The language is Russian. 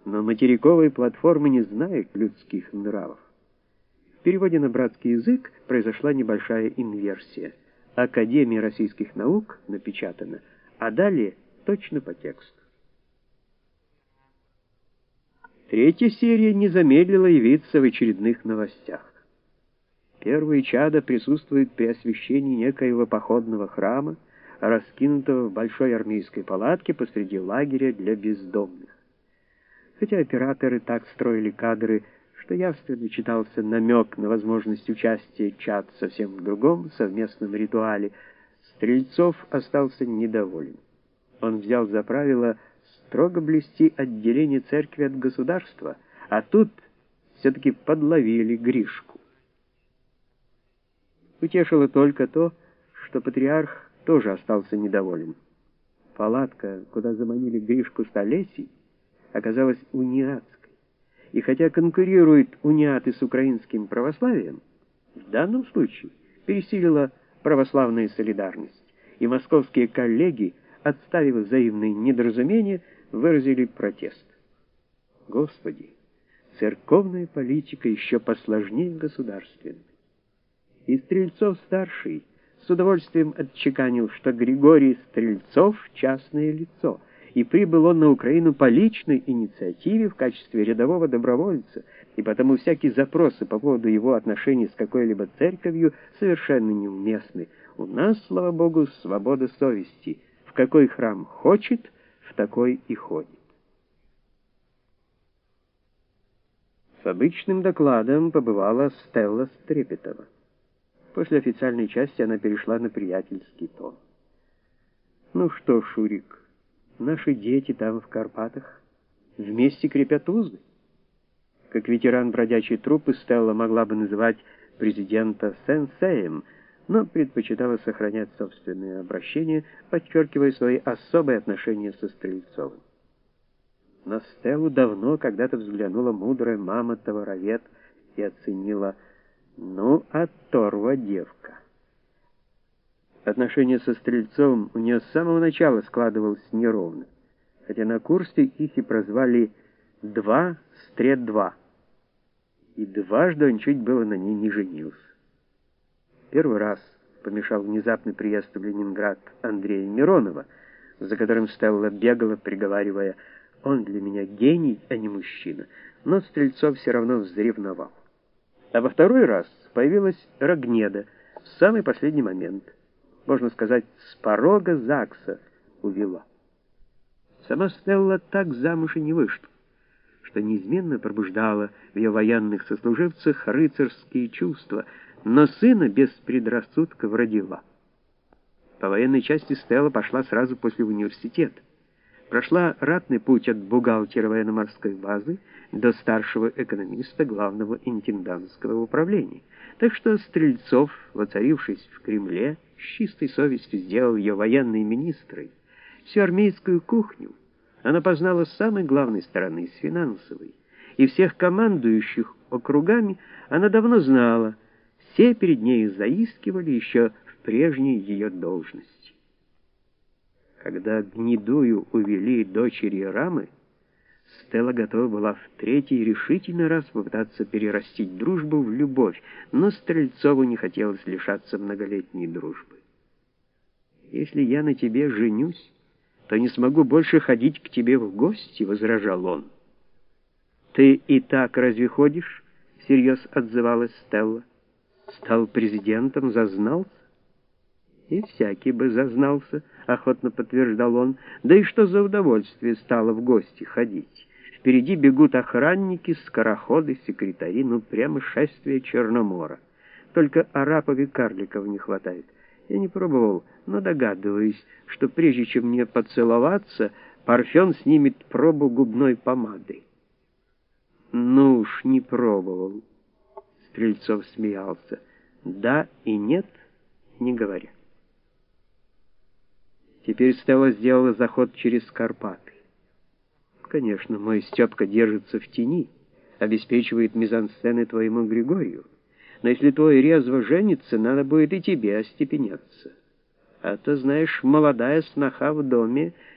Но материковые платформы не знают людских нравов. В переводе на братский язык произошла небольшая инверсия. Академия российских наук напечатана, а далее точно по тексту. Третья серия не замедлила явиться в очередных новостях. Первые чада присутствуют при освящении некоего походного храма, раскинутого в большой армейской палатке посреди лагеря для бездомных. Хотя операторы так строили кадры, что явственно читался намек на возможность участия чад совсем в другом совместном ритуале, Стрельцов остался недоволен. Он взял за правило строго блюсти отделение церкви от государства, а тут все-таки подловили Гришку. Утешило только то, что патриарх тоже остался недоволен. Палатка, куда заманили Гришку с Олесей, оказалась униатской, и хотя конкурируют униаты с украинским православием, в данном случае пересилила православная солидарность, и московские коллеги, отставив взаимные недоразумения, выразили протест. Господи, церковная политика еще посложнее государственной. И Стрельцов-старший с удовольствием отчеканил, что Григорий Стрельцов — частное лицо, и прибыл он на Украину по личной инициативе в качестве рядового добровольца, и потому всякие запросы по поводу его отношений с какой-либо церковью совершенно неуместны. У нас, слава Богу, свобода совести. В какой храм хочет, в такой и ходит. С обычным докладом побывала Стелла Стрепетова. После официальной части она перешла на приятельский тон. «Ну что, Шурик, наши дети там в Карпатах вместе крепят узы». Как ветеран бродячей труппы Стелла могла бы называть президента сенсеем, но предпочитала сохранять собственное обращение, подчеркивая свои особые отношения со Стрельцовым. На Стеллу давно когда-то взглянула мудрая мама Товаровед и оценила: ну, оторва девка. Отношения со Стрельцовым у нее с самого начала складывалось неровно, хотя на курсе их и прозвали «Два Стред-2». И дважды он чуть было на ней не женился. Первый раз помешал внезапный приезд в Ленинград Андрея Миронова, за которым Стелла бегала, приговаривая: «Он для меня гений, а не мужчина», но Стрельцов все равно взревновал. А во второй раз появилась Рогнеда в самый последний момент. Можно сказать, с порога ЗАГСа увела. Сама Стелла так замуж и не вышла, что неизменно пробуждала в ее военных сослуживцах рыцарские чувства, но сына без предрассудков родила. По военной части Стелла пошла сразу после университета. Прошла ратный путь от бухгалтера военно-морской базы до старшего экономиста главного интендантского управления. Так что Стрельцов, воцарившись в Кремле, с чистой совестью сделал ее военной министрой. Всю армейскую кухню она познала с самой главной стороны, с финансовой. И всех командующих округами она давно знала, все перед ней заискивали еще в прежней ее должности. Когда Гнедую увели дочери Рамы, Стелла готова была в третий решительный раз попытаться перерастить дружбу в любовь, но Стрельцову не хотелось лишаться многолетней дружбы. «Если я на тебе женюсь, то не смогу больше ходить к тебе в гости», — возражал он. «Ты и так разве ходишь?» — всерьез отзывалась Стелла. «Стал президентом, зазнался?» «И всякий бы зазнался», — охотно подтверждал он. «Да и что за удовольствие стало в гости ходить? Впереди бегут охранники, скороходы, секретари, ну прямо шествие Черномора. Только арапов и карликов не хватает. Я не пробовал, но догадываюсь, что прежде чем мне поцеловаться, Парфен снимет пробу губной помады». «Ну уж не пробовал», — Стрельцов смеялся. «Да и нет, не говоря». Теперь Стелла сделала заход через Карпаты. «Конечно, мой Степка держится в тени, обеспечивает мизансцены твоему Григорию. Но если твой резво женится, надо будет и тебе остепеняться. А то, знаешь, молодая сноха в доме